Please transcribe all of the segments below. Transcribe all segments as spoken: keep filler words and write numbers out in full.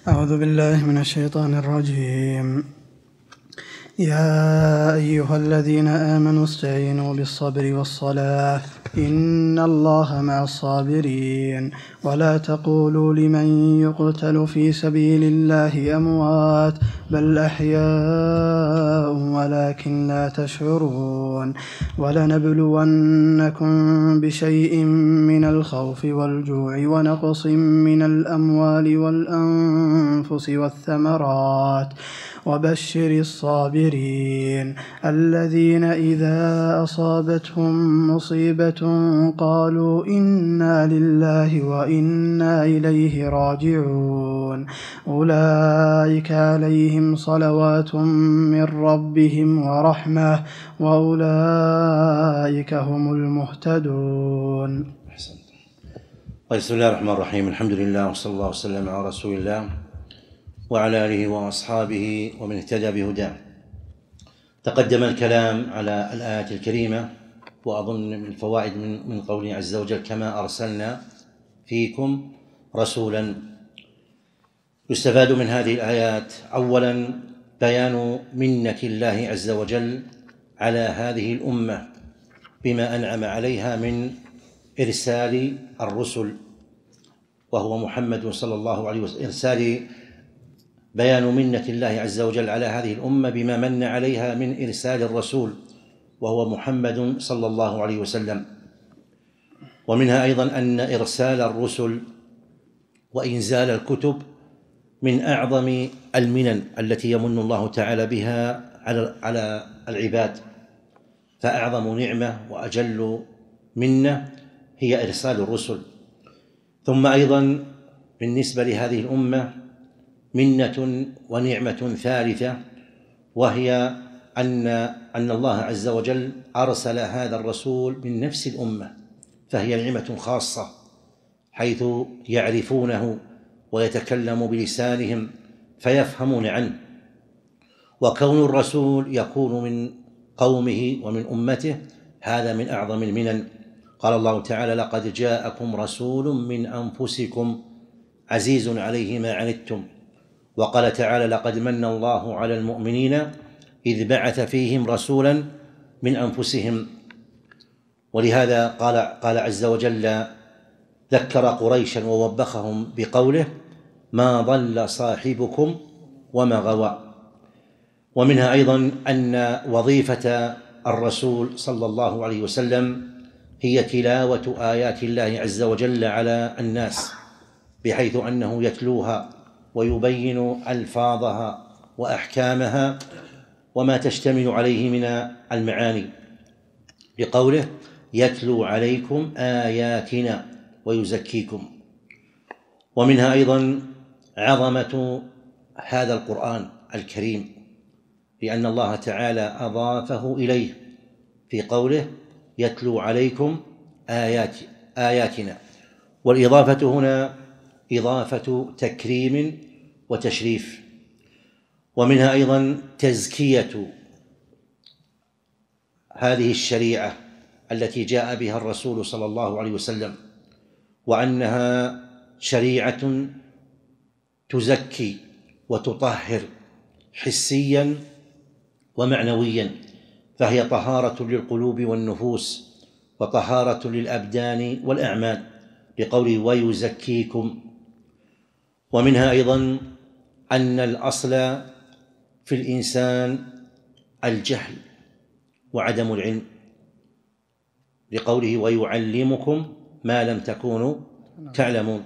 أعوذ بالله من الشيطان الرجيم. يا أيها الذين آمنوا استعينوا بالصبر والصلاة إن الله مع الصابرين ولا تقولوا لمن يقتل في سبيل الله أموات بل أحياء ولكن لا تشعرون ولنبلونكم بشيء من الخوف والجوع ونقص من الأموال والأنفس والثمرات وبشر الصابرين الذين إذا أصابتهم مصيبة قالوا إنا لله وإنا إليه راجعون أولئك عليهم صلوات من ربهم ورحمة وأولئك هم المهتدون. بسم الله الرحمن الرحيم. الحمد لله وصلى الله وسلم على رسول الله وعلى آله وأصحابه ومن اهتدى بهداه. تقدم الكلام على الآية الكريمة، وأظن من الفوائد من, من قوله عز وجل كما أرسلنا فيكم رسولا. يستفاد من هذه الآيات أولا بيان منة الله عز وجل على هذه الأمة بما أنعم عليها من إرسال الرسل وهو محمد صلى الله عليه وسلم. إرسال بيان منة الله عز وجل على هذه الأمة بما من عليها من إرسال الرسول وهو محمد صلى الله عليه وسلم. ومنها أيضا أن إرسال الرسل وإنزال الكتب من أعظم المنن التي يمن الله تعالى بها على العباد، فأعظم نعمة وأجل منة هي إرسال الرسل. ثم أيضا بالنسبة لهذه الأمة منة ونعمة ثالثة، وهي أن أن الله عز وجل أرسل هذا الرسول من نفس الأمة، فهي نعمة خاصة حيث يعرفونه ويتكلم بلسانهم فيفهمون عنه. وكون الرسول يكون من قومه ومن أمته هذا من أعظم المنن. قال الله تعالى: لقد جاءكم رسول من أنفسكم عزيز عليه ما عنتم. وقال تعالى: لقد من الله على المؤمنين إذ بعث فيهم رسولا من أنفسهم. ولهذا قال, قال عز وجل ذكر قريشا ووبخهم بقوله: ما ضل صاحبكم وما غوى. ومنها أيضا أن وظيفة الرسول صلى الله عليه وسلم هي تلاوة آيات الله عز وجل على الناس، بحيث أنه يتلوها ويبين ألفاظها وأحكامها وما تشتمل عليه من المعاني، بقوله: يتلو عليكم آياتنا ويزكيكم. ومنها أيضا عظمة هذا القرآن الكريم، لأن الله تعالى أضافه إليه في قوله: يتلو عليكم آيات آياتنا. والإضافة هنا إضافة تكريم وتشريف. ومنها أيضا تزكية هذه الشريعة التي جاء بها الرسول صلى الله عليه وسلم، وأنها شريعة تزكي وتطهر حسيا ومعنويا، فهي طهارة للقلوب والنفوس وطهارة للأبدان والأعمال، بقوله: ويزكيكم. ومنها أيضا أن الأصل في الإنسان الجهل وعدم العلم، لقوله: ويعلمكم ما لم تكونوا تعلمون.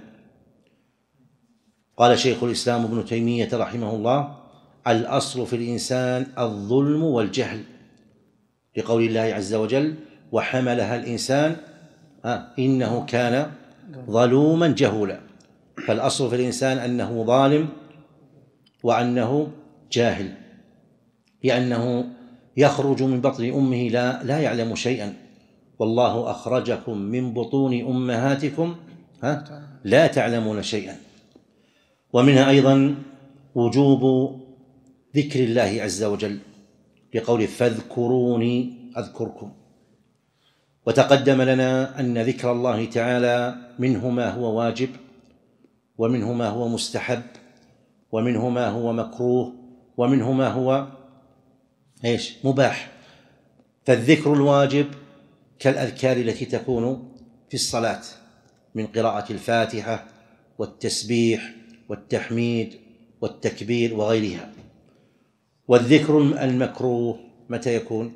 قال شيخ الإسلام ابن تيمية رحمه الله: الأصل في الإنسان الظلم والجهل، لقول الله عز وجل: وحملها الإنسان إنه كان ظلوما جهولا. فالأصل في الإنسان أنه ظالم وأنه جاهل، لأنه يخرج من بطن أمه لا, لا يعلم شيئا. والله أخرجكم من بطون أمهاتكم لا تعلمون شيئا. ومنها أيضا وجوب ذكر الله عز وجل، بقوله: فاذكروني أذكركم. وتقدم لنا أن ذكر الله تعالى منه ما هو واجب ومنه ما هو مستحب ومنه ما هو مكروه، ومنه ما هو ايش مباح. فالذكر الواجب كالأذكار التي تكون في الصلاة من قراءة الفاتحة والتسبيح والتحميد والتكبير وغيرها. والذكر المكروه متى يكون؟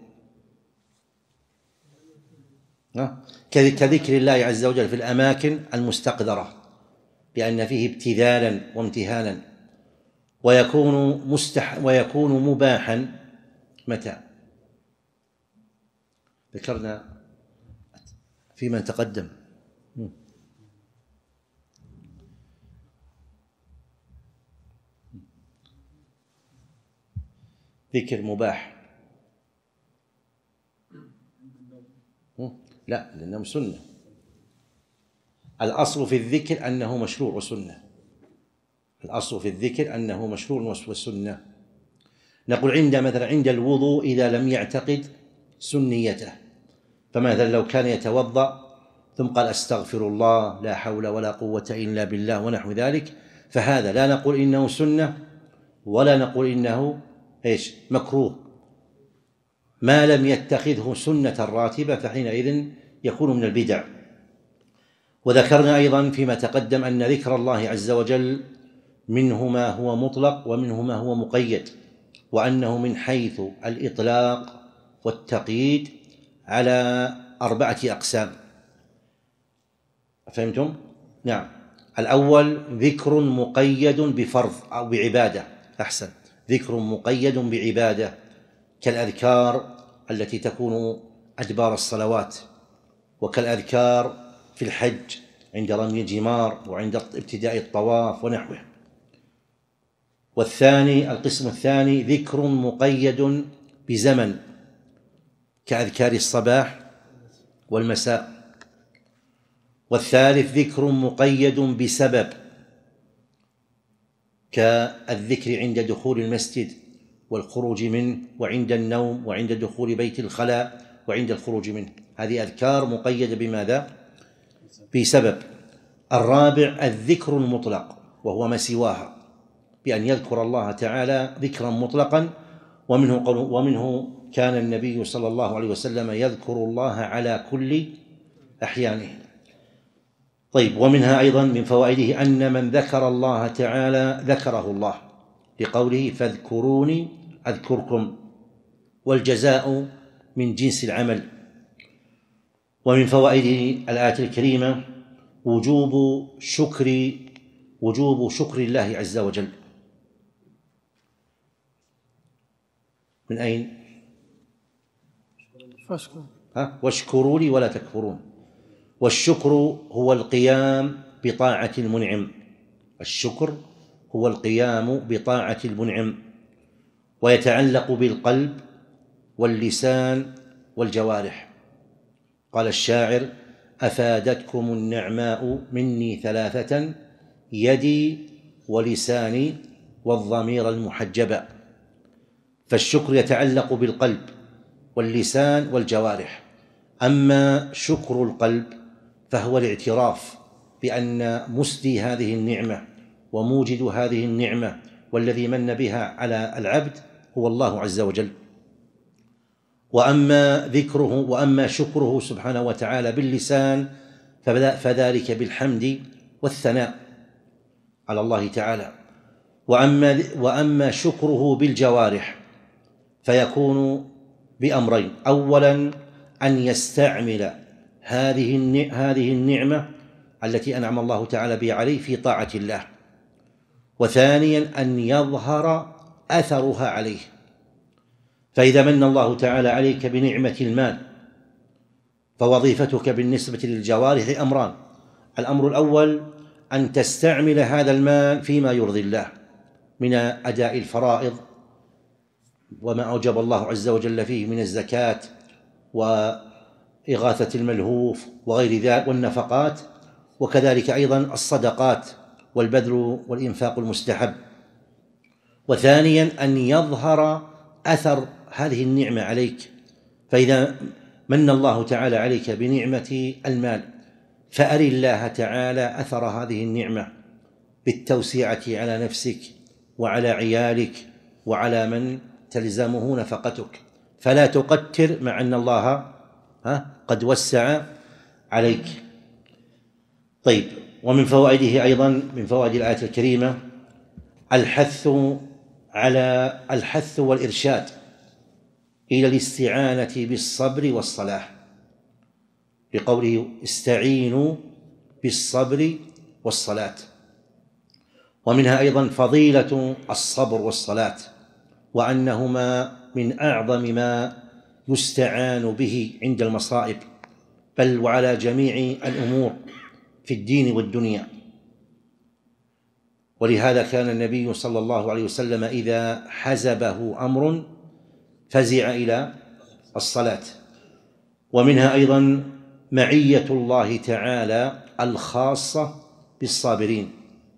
كذكر الله عز وجل في الأماكن المستقذرة، لأن فيه ابتذالا وامتهانا، ويكون مستح ويكون مباحا متى؟ ذكرنا في من تقدم. ذكر مباح لا، لأنه سنة. الأصل في الذكر أنه مشروع وسنة. الأصل في الذكر أنه مشروع وسنة. نقول عند مثلا عند الوضوء إذا لم يعتقد سنيته، فمثلا لو كان يتوضأ ثم قال أستغفر الله لا حول ولا قوة إلا بالله ونحو ذلك، فهذا لا نقول إنه سنة ولا نقول إنه إيش مكروه، ما لم يتخذه سنة راتبة، فحينئذ يكون من البدع. وذكرنا أيضا فيما تقدم أن ذكر الله عز وجل منه ما هو مطلق ومنه ما هو مقيد، وأنه من حيث الإطلاق والتقييد على أربعة أقسام. فهمتم؟ نعم. الأول ذكر مقيد بفرض أو بعبادة، أحسن، ذكر مقيد بعبادة كالأذكار التي تكون أدبار الصلوات، وكالأذكار في الحج عند رمي الجمار وعند ابتداء الطواف ونحوه. والثاني القسم الثاني ذكر مقيد بزمن كأذكار الصباح والمساء. والثالث ذكر مقيد بسبب كالذكر عند دخول المسجد والخروج منه، وعند النوم، وعند دخول بيت الخلاء، وعند الخروج منه. هذه أذكار مقيدة بماذا؟ بسبب. الرابع الذكر المطلق، وهو ما سواها، بأن يذكر الله تعالى ذكرا مطلقا، ومنه قول ومنه كان النبي صلى الله عليه وسلم يذكر الله على كل أحيانه. طيب، ومنها أيضا من فوائده أن من ذكر الله تعالى ذكره الله، لقوله فاذكروني أذكركم، والجزاء من جنس العمل. ومن فوائد الآية الكريمة وجوب شكر وجوب شكر الله عز وجل. من أين؟ ها؟ واشكروا لي ولا تكفرون. والشكر هو القيام بطاعة المنعم. الشكر هو القيام بطاعة المنعم، ويتعلق بالقلب واللسان والجوارح. قال الشاعر: أفادتكم النعماء مني ثلاثة، يدي ولساني والضمير المحجبة. فالشكر يتعلق بالقلب واللسان والجوارح. أما شكر القلب فهو الاعتراف بأن مسدي هذه النعمة وموجد هذه النعمة والذي من بها على العبد هو الله عز وجل. وأما ذكره وأما شكره سبحانه وتعالى باللسان فذلك بالحمد والثناء على الله تعالى. وأما وأما شكره بالجوارح فيكون بأمرين: أولا أن يستعمل هذه هذه النعمة التي أنعم الله تعالى بها عليه في طاعة الله، وثانيا أن يظهر أثرها عليه. فإذا من الله تعالى عليك بنعمة المال فوظيفتك بالنسبة للجوارح أمران: الأمر الأول أن تستعمل هذا المال فيما يرضي الله من أداء الفرائض وما أوجب الله عز وجل فيه من الزكاة وإغاثة الملهوف وغير ذلك والنفقات، وكذلك أيضا الصدقات والبذل والإنفاق المستحب. وثانيا أن يظهر أثر هذه النعمة عليك. فإذا من الله تعالى عليك بنعمة المال فأري الله تعالى أثر هذه النعمة بالتوسعة على نفسك وعلى عيالك وعلى من تلزمه نفقتك، فلا تقتر مع أن الله قد وسع عليك. طيب، ومن فوائده أيضا، من فوائد الآية الكريمة الحث على الحث والإرشاد إلى الاستعانة بالصبر والصلاة، لقوله استعينوا بالصبر والصلاة. ومنها أيضا فضيلة الصبر والصلاة، وأنهما من أعظم ما يستعان به عند المصائب، بل وعلى جميع الأمور في الدين والدنيا. ولهذا كان النبي صلى الله عليه وسلم إذا حزبه أمر فزع إلى الصلاة. ومنها أيضا معية الله تعالى الخاصة بالصابرين،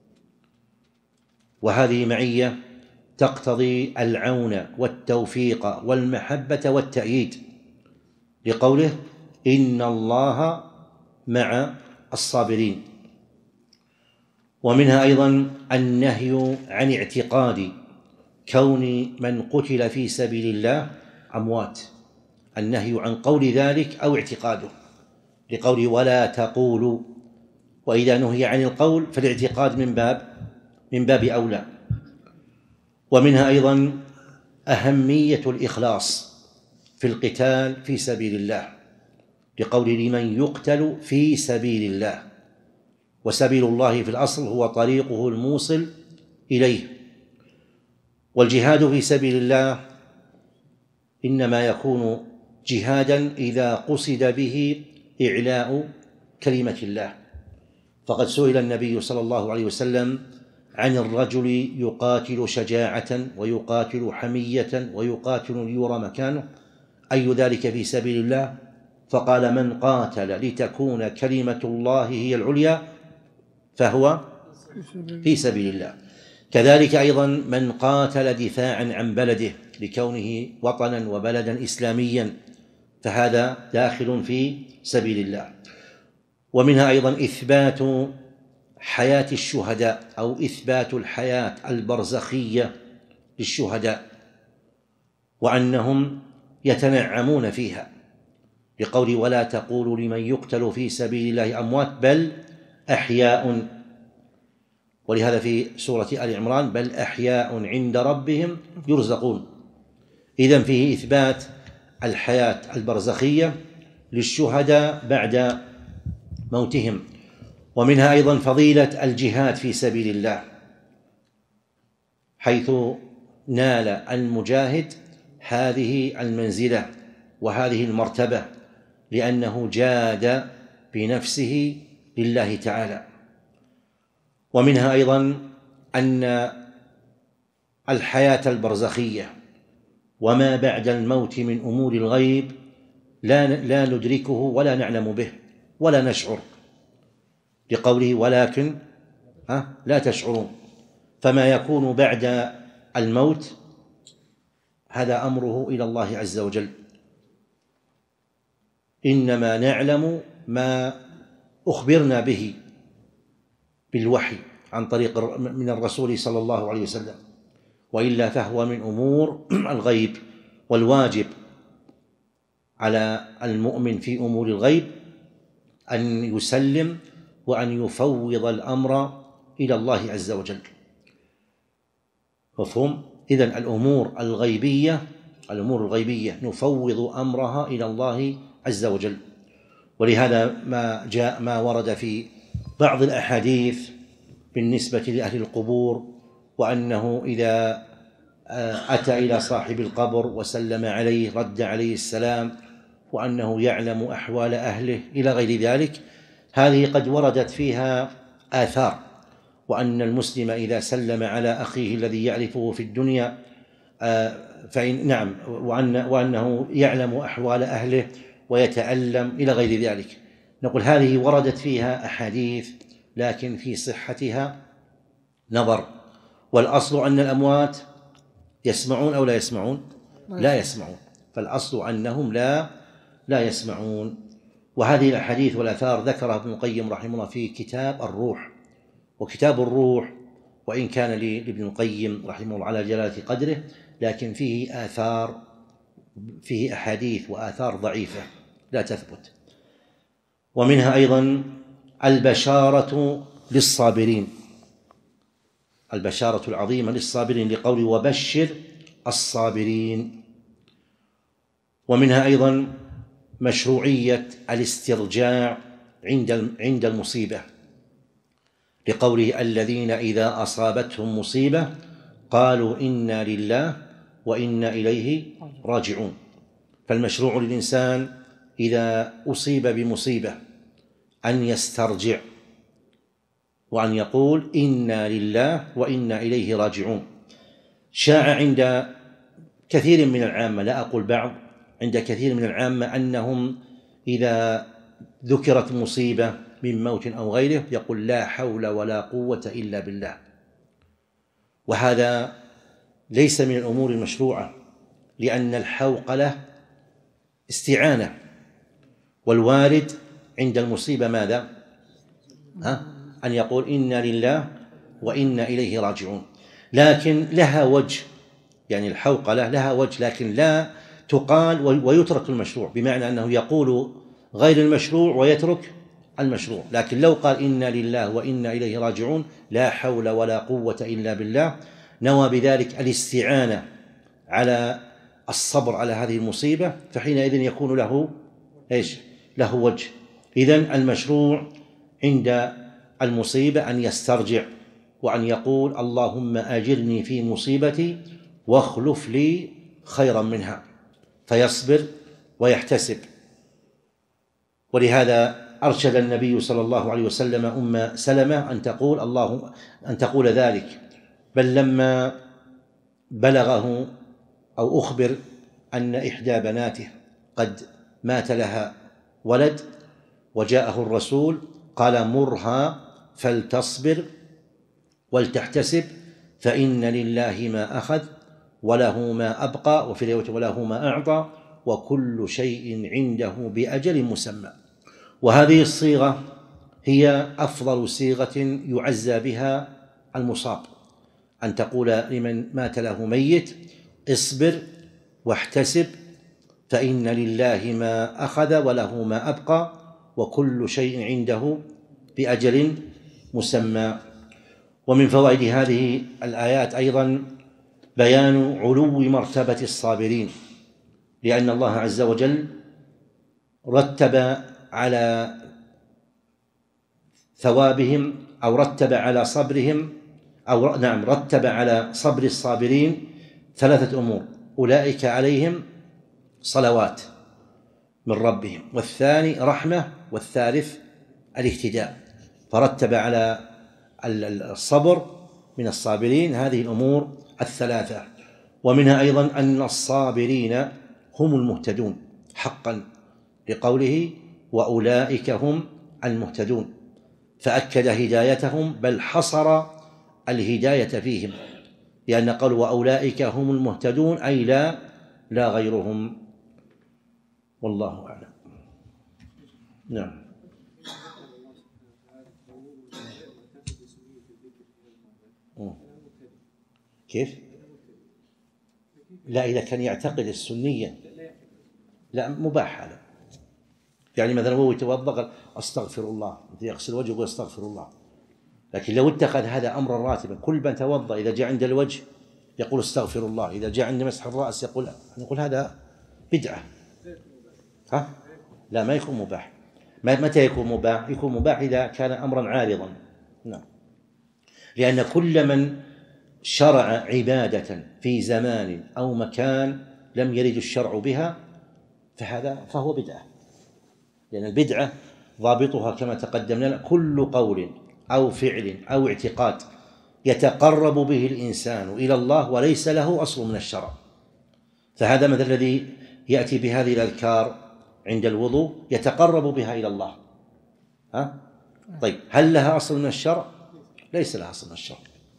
وهذه معية تقتضي العون والتوفيق والمحبة والتأييد، لقوله إن الله مع الصابرين. ومنها أيضا النهي عن اعتقاد كون من قتل في سبيل الله أموات، النهي عن قول ذلك أو اعتقاده، لقوله ولا تقولوا، وإذا نهي عن القول فالاعتقاد من باب من باب أولى. ومنها أيضا أهمية الإخلاص في القتال في سبيل الله، لقول لمن يقتل في سبيل الله، وسبيل الله في الأصل هو طريقه الموصل إليه. والجهاد في سبيل الله إنما يكون جهادا إذا قصد به إعلاء كلمة الله، فقد سئل النبي صلى الله عليه وسلم عن الرجل يقاتل شجاعة ويقاتل حمية ويقاتل ليرى مكانه، أي ذلك في سبيل الله؟ فقال من قاتل لتكون كلمة الله هي العليا فهو في سبيل الله. كذلك أيضا من قاتل دفاعا عن بلده لكونه وطنا وبلدا إسلاميا فهذا داخل في سبيل الله. ومنها أيضا إثبات حياة الشهداء أو إثبات الحياة البرزخية للشهداء، وأنهم يتنعمون فيها، لقول ولا تقولوا لمن يقتل في سبيل الله أموات بل أحياء. ولهذا في سورة آل عمران بل أحياء عند ربهم يرزقون. إذن فيه إثبات الحياة البرزخية للشهداء بعد موتهم. ومنها أيضا فضيلة الجهاد في سبيل الله، حيث نال المجاهد هذه المنزلة وهذه المرتبة لأنه جاد بنفسه لله تعالى. ومنها أيضا أن الحياة البرزخية وما بعد الموت من أمور الغيب لا لا ندركه ولا نعلم به ولا نشعر، لقوله ولكن لا تشعرون. فما يكون بعد الموت هذا أمره إلى الله عز وجل، إنما نعلم ما أخبرنا به بالوحي عن طريق من الرسول صلى الله عليه وسلم، وإلا فهو من أمور الغيب. والواجب على المؤمن في أمور الغيب أن يسلم وأن يفوض الأمر إلى الله عز وجل. مفهوم؟ إذن الأمور الغيبية الأمور الغيبية نفوض أمرها إلى الله عز وجل. ولهذا ما جاء ما ورد في بعض الأحاديث بالنسبة لأهل القبور، وأنه إذا أتى إلى صاحب القبر وسلم عليه رد عليه السلام، وأنه يعلم أحوال أهله إلى غير ذلك، هذه قد وردت فيها آثار، وأن المسلم إذا سلم على أخيه الذي يعرفه في الدنيا فإن نعم وأن وأنه يعلم أحوال أهله ويتألم إلى غير ذلك. نقول هذه وردت فيها أحاديث لكن في صحتها نظر، والأصل أن الأموات يسمعون أو لا يسمعون؟ لا يسمعون، فالأصل أنهم لا لا يسمعون. وهذه الأحاديث والآثار ذكرها ابن القيم رحمه الله في كتاب الروح. وكتاب الروح وإن كان لابن القيم رحمه الله على جلالة قدره، لكن فيه آثار، فيه أحاديث وآثار ضعيفة لا تثبت. ومنها أيضا البشارة للصابرين، البشارة العظيمة للصابرين لقوله وبشر الصابرين. ومنها أيضا مشروعية الاسترجاع عند عند المصيبة لقوله الذين إذا أصابتهم مصيبة قالوا إنا لله وإنا إليه راجعون. فالمشروع للإنسان إذا أصيب بمصيبة أن يسترجع وأن يقول إنا لله وإنا إليه راجعون. شاع عند كثير من العامة، لا أقول بعض، عند كثير من العامة أنهم إذا ذكرت مصيبة من موت أو غيره يقول لا حول ولا قوة إلا بالله، وهذا ليس من الأمور المشروعة، لأن الحوقلة استعانة، والوارد عند المصيبة ماذا؟ ها؟ أن يقول إنا لله وإنا إليه راجعون. لكن لها وجه، يعني الحوقلة لها وجه، لكن لا تقال ويترك المشروع، بمعنى أنه يقول غير المشروع ويترك المشروع. لكن لو قال إنا لله وإنا إليه راجعون لا حول ولا قوة إلا بالله، نوى بذلك الاستعانة على الصبر على هذه المصيبة، فحينئذ يكون له إيش؟ له وجه. إذن المشروع عند المصيبة أن يسترجع وأن يقول اللهم أجرني في مصيبتي واخلف لي خيرا منها، فيصبر ويحتسب. ولهذا أرشد النبي صلى الله عليه وسلم أم سلمة أن تقول اللهم أن تقول ذلك، بل لما بلغه أو أخبر أن إحدى بناته قد مات لها ولد وجاءه الرسول قال مرها فلتصبر ولتحتسب فإن لله ما أخذ وله ما أبقى، وفي رواية وله ما أعطى، وكل شيء عنده بأجل مسمى. وهذه الصيغة هي أفضل صيغة يعزى بها المصاب، أن تقول لمن مات له ميت اصبر واحتسب فإن لله ما أخذ وله ما أبقى وكل شيء عنده بأجل مسمى. ومن فوائد هذه الآيات أيضا بيان علو مرتبة الصابرين، لأن الله عز وجل رتب على ثوابهم أو رتب على صبرهم أو نعم رتب على صبر الصابرين ثلاثة أمور: أولئك عليهم صلوات من ربهم، والثاني رحمة، والثالث الاهتداء. فرتب على الصبر من الصابرين هذه الأمور الثلاثة. ومنها أيضا أن الصابرين هم المهتدون حقا، لقوله وأولئك هم المهتدون، فأكد هدايتهم بل حصر الهداية فيهم، لأن قال وأولئك هم المهتدون أي لا لا غيرهم. والله أعلم. نعم. كيف؟ لا، إذا كان يعتقد السنية لا مباح هذا. يعني مثلا هو يتوضأ قال أستغفر الله، يغسل وجهه يقول أستغفر الله، لكن لو اتخذ هذا أمرا راتبا كل من توضأ إذا جاء عند الوجه يقول استغفر الله، إذا جاء عند مسح الرأس يقول نقول هذا بدعة. ها؟ لا، ما يكون مباح. متى يكون مباح؟ يكون مباح إذا كان أمرا عارضا. نعم. لأن كل من شرع عبادة في زمان أو مكان لم يرد الشرع بها فهذا فهو بدعة، لأن البدعة ضابطها كما تقدم لنا كل قول أو فعل أو اعتقاد يتقرب به الإنسان إلى الله وليس له أصل من الشرع. فهذا مثل الذي يأتي بهذه الأذكار عند الوضوء يتقرب بها إلى الله. ها؟ طيب هل لها أصل من الشرع؟ ليس لها أصل من الشرع.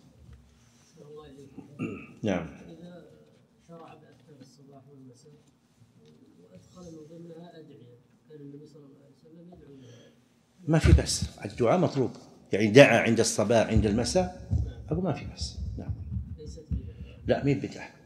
نعم. إذا شرع بأذكار الصباح والمساء وأدخل من ضمنها أدعية كان النبي صلى الله عليه وسلم يدعو لها، ما في بأس، الدعاء مطلوب، يعني دعا عند الصباح عند المساء أقول ما في بس. نعم. ليست بدعة. لا مين بدعة.